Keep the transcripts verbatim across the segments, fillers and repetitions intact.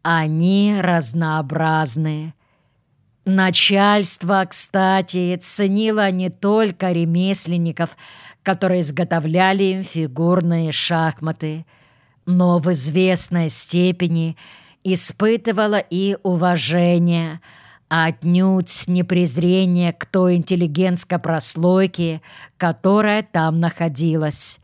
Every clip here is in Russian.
Они разнообразны. Начальство, кстати, ценило не только ремесленников, которые изготовляли им фигурные шахматы, но в известной степени испытывало и уважение, а отнюдь не презрение к той интеллигентской прослойке, которая там находилась.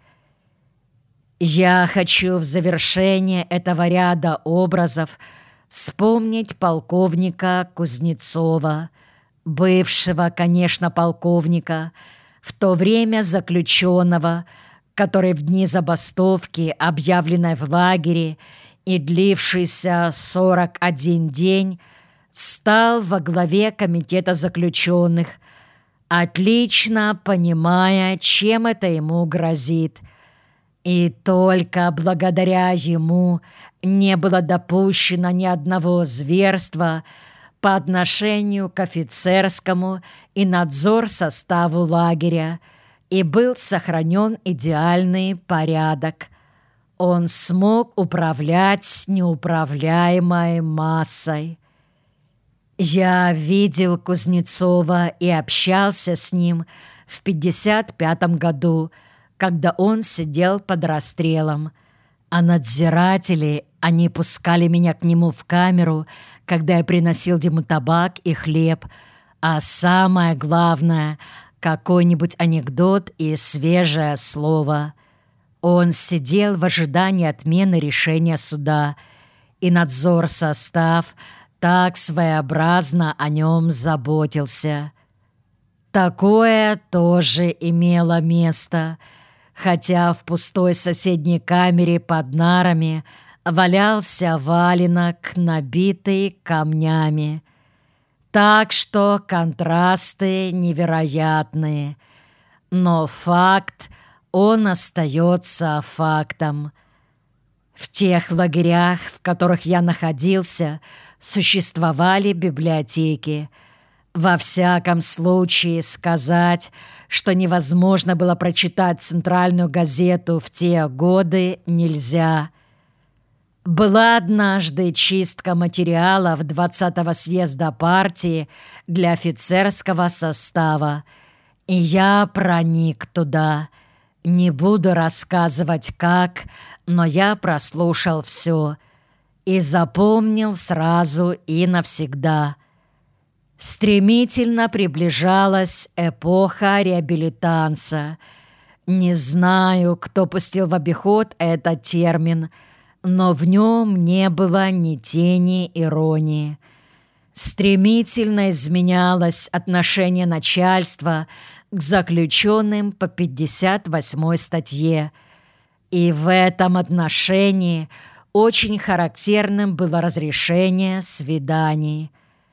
Я хочу в завершение этого ряда образов вспомнить полковника Кузнецова, бывшего, конечно, полковника, в то время заключенного, который в дни забастовки, объявленной в лагере и длившейся сорок один день, стал во главе комитета заключенных, отлично понимая, чем это ему грозит. И только благодаря ему не было допущено ни одного зверства по отношению к офицерскому и надзор составу лагеря, и был сохранен идеальный порядок. Он смог управлять неуправляемой массой. Я видел Кузнецова и общался с ним в пятьдесят пятом году, когда он сидел под расстрелом, а надзиратели, они пускали меня к нему в камеру, когда я приносил ему табак и хлеб, а самое главное — какой-нибудь анекдот и свежее слово. Он сидел в ожидании отмены решения суда, и надзор состав так своеобразно о нем заботился. Такое тоже имело место, хотя в пустой соседней камере под нарами валялся валенок, набитый камнями. Так что контрасты невероятные. Но факт, он остается фактом. В тех лагерях, в которых я находился, существовали библиотеки. Во всяком случае, сказать, что невозможно было прочитать центральную газету в те годы, нельзя. Была однажды чистка материалов двадцатого съезда партии для офицерского состава, и я проник туда. Не буду рассказывать как, но я прослушал все и запомнил сразу и навсегда. Стремительно приближалась эпоха реабилитанца. Не знаю, кто пустил в обиход этот термин, но в нем не было ни тени иронии. Стремительно изменялось отношение начальства к заключенным по пятьдесят восьмой статье. И в этом отношении очень характерным было разрешение свиданий.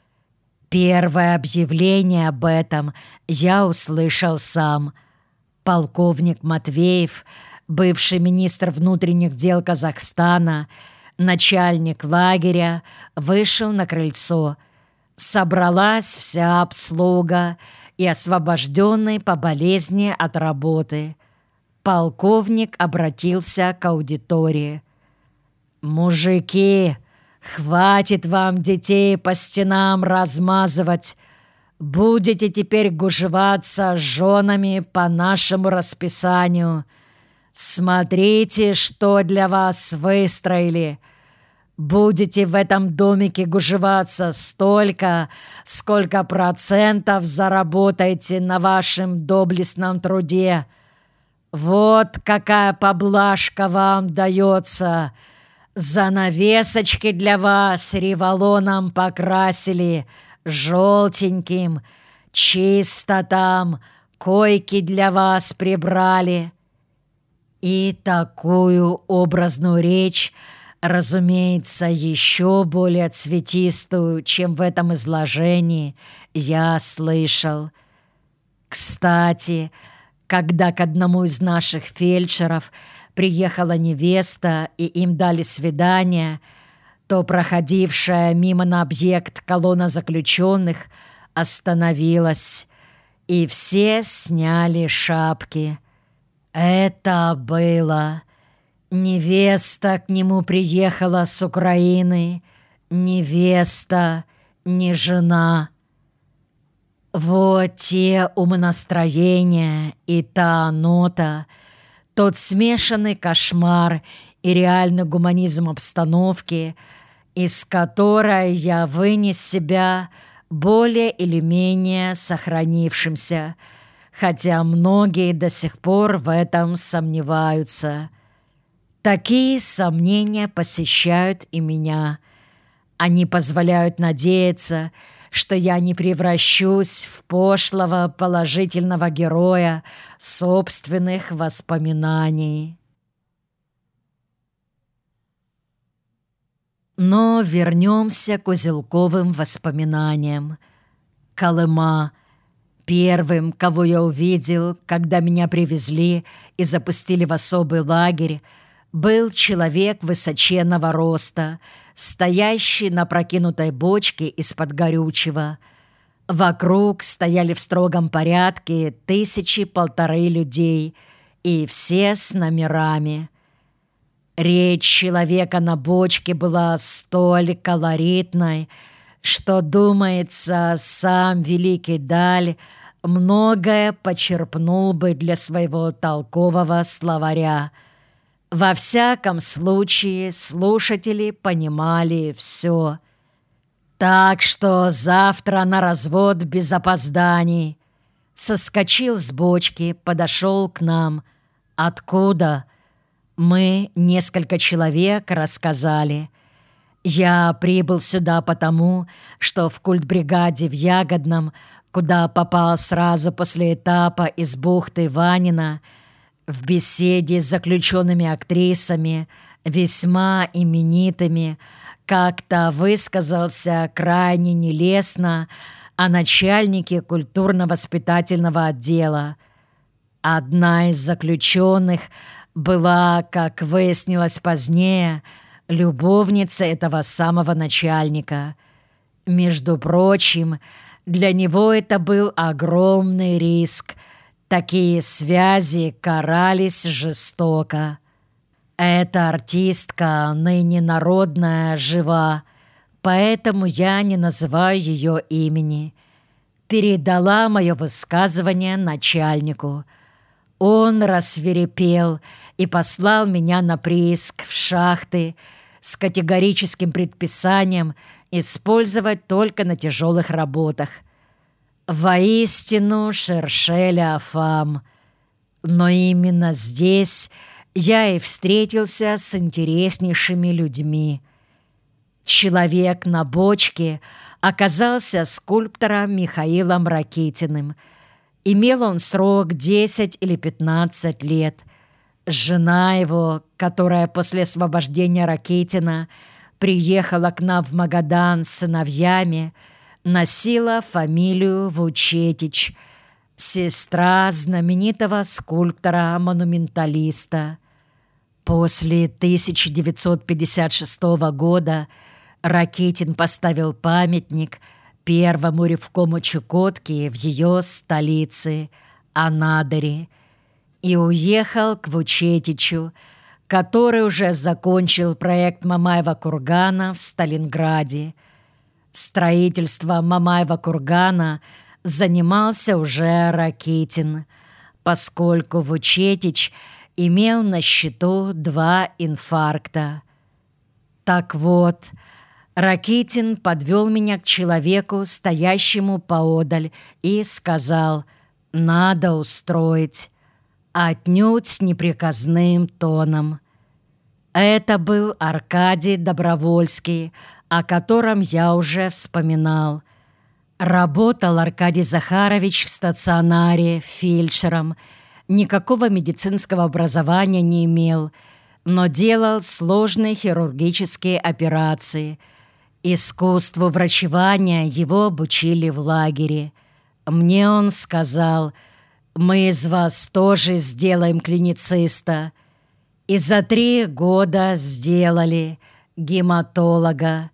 Первое объявление об этом я услышал сам. Полковник Матвеев, бывший министр внутренних дел Казахстана, начальник лагеря, вышел на крыльцо. Собралась вся обслуга и освобожденный по болезни от работы. Полковник обратился к аудитории. «Мужики, хватит вам детей по стенам размазывать. Будете теперь гужеваться с женами по нашему расписанию. Смотрите, что для вас выстроили. Будете в этом домике гужеваться столько, сколько процентов заработаете на вашем доблестном труде. Вот какая поблажка вам дается. Занавесочки для вас револоном покрасили, желтеньким, чисто там, койки для вас прибрали». И такую образную речь, разумеется, еще более цветистую, чем в этом изложении, я слышал. Кстати, когда к одному из наших фельдшеров приехала невеста и им дали свидание, то проходившая мимо на объект колонна заключенных остановилась, и все сняли шапки. Это было. Невеста к нему приехала с Украины, невеста, не жена. Вот те умонастроения и та нота, тот смешанный кошмар и реальный гуманизм обстановки, из которой я вынес себя более или менее сохранившимся, хотя многие до сих пор в этом сомневаются. Такие сомнения посещают и меня. Они позволяют надеяться, что я не превращусь в пошлого положительного героя собственных воспоминаний. Но вернемся к узелковым воспоминаниям. Колыма. Первым, кого я увидел, когда меня привезли и запустили в особый лагерь, был человек высоченного роста, стоящий на прокинутой бочке из-под горючего. Вокруг стояли в строгом порядке тысячи-полторы людей, и все с номерами. Речь человека на бочке была столь колоритной, что, думается, сам великий Даль многое почерпнул бы для своего толкового словаря. Во всяком случае, слушатели понимали все. Так что завтра на развод без опозданий. Соскочил с бочки, подошел к нам. Откуда? Мы, несколько человек, рассказали. Я прибыл сюда потому, что в культбригаде в Ягодном, куда попал сразу после этапа из бухты Ванина, в беседе с заключенными актрисами, весьма именитыми, как-то высказался крайне нелестно о начальнике культурно-воспитательного отдела. Одна из заключенных была, как выяснилось позднее, любовница этого самого начальника. Между прочим, для него это был огромный риск. Такие связи карались жестоко. Эта артистка, ныне народная, жива, поэтому я не называю ее имени. Передала мое высказывание начальнику. Он рассвирепел и послал меня на прииск в шахты с категорическим предписанием использовать только на тяжелых работах. Воистину шершеля афам. Но именно здесь я и встретился с интереснейшими людьми. Человек на бочке оказался скульптором Михаилом Ракитиным. Имел он срок десять или пятнадцать лет. Жена его, которая после освобождения Ракитина приехала к нам в Магадан с сыновьями, носила фамилию Вучетич, сестра знаменитого скульптора-монументалиста. После тысяча девятьсот пятьдесят шестого года Ракитин поставил памятник первому ревкому Чукотки в ее столице, Анадыре, и уехал к Вучетичу, который уже закончил проект Мамаева кургана в Сталинграде. Строительством Мамаева кургана занимался уже Ракитин, поскольку Вучетич имел на счету два инфаркта. Так вот, Ракитин подвел меня к человеку, стоящему поодаль, и сказал: «Надо устроить», отнюдь неприказным тоном. Это был Аркадий Добровольский, о котором я уже вспоминал. Работал Аркадий Захарович в стационаре фельдшером, никакого медицинского образования не имел, но делал сложные хирургические операции. Искусству врачевания его обучили в лагере. Мне он сказал: «Мы из вас тоже сделаем клинициста». И за три года сделали гематолога.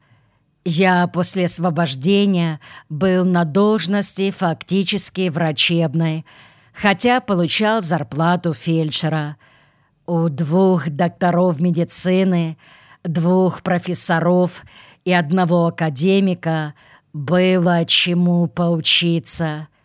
Я после освобождения был на должности фактически врачебной, хотя получал зарплату фельдшера. У двух докторов медицины, двух профессоров и одного академика было чему поучиться.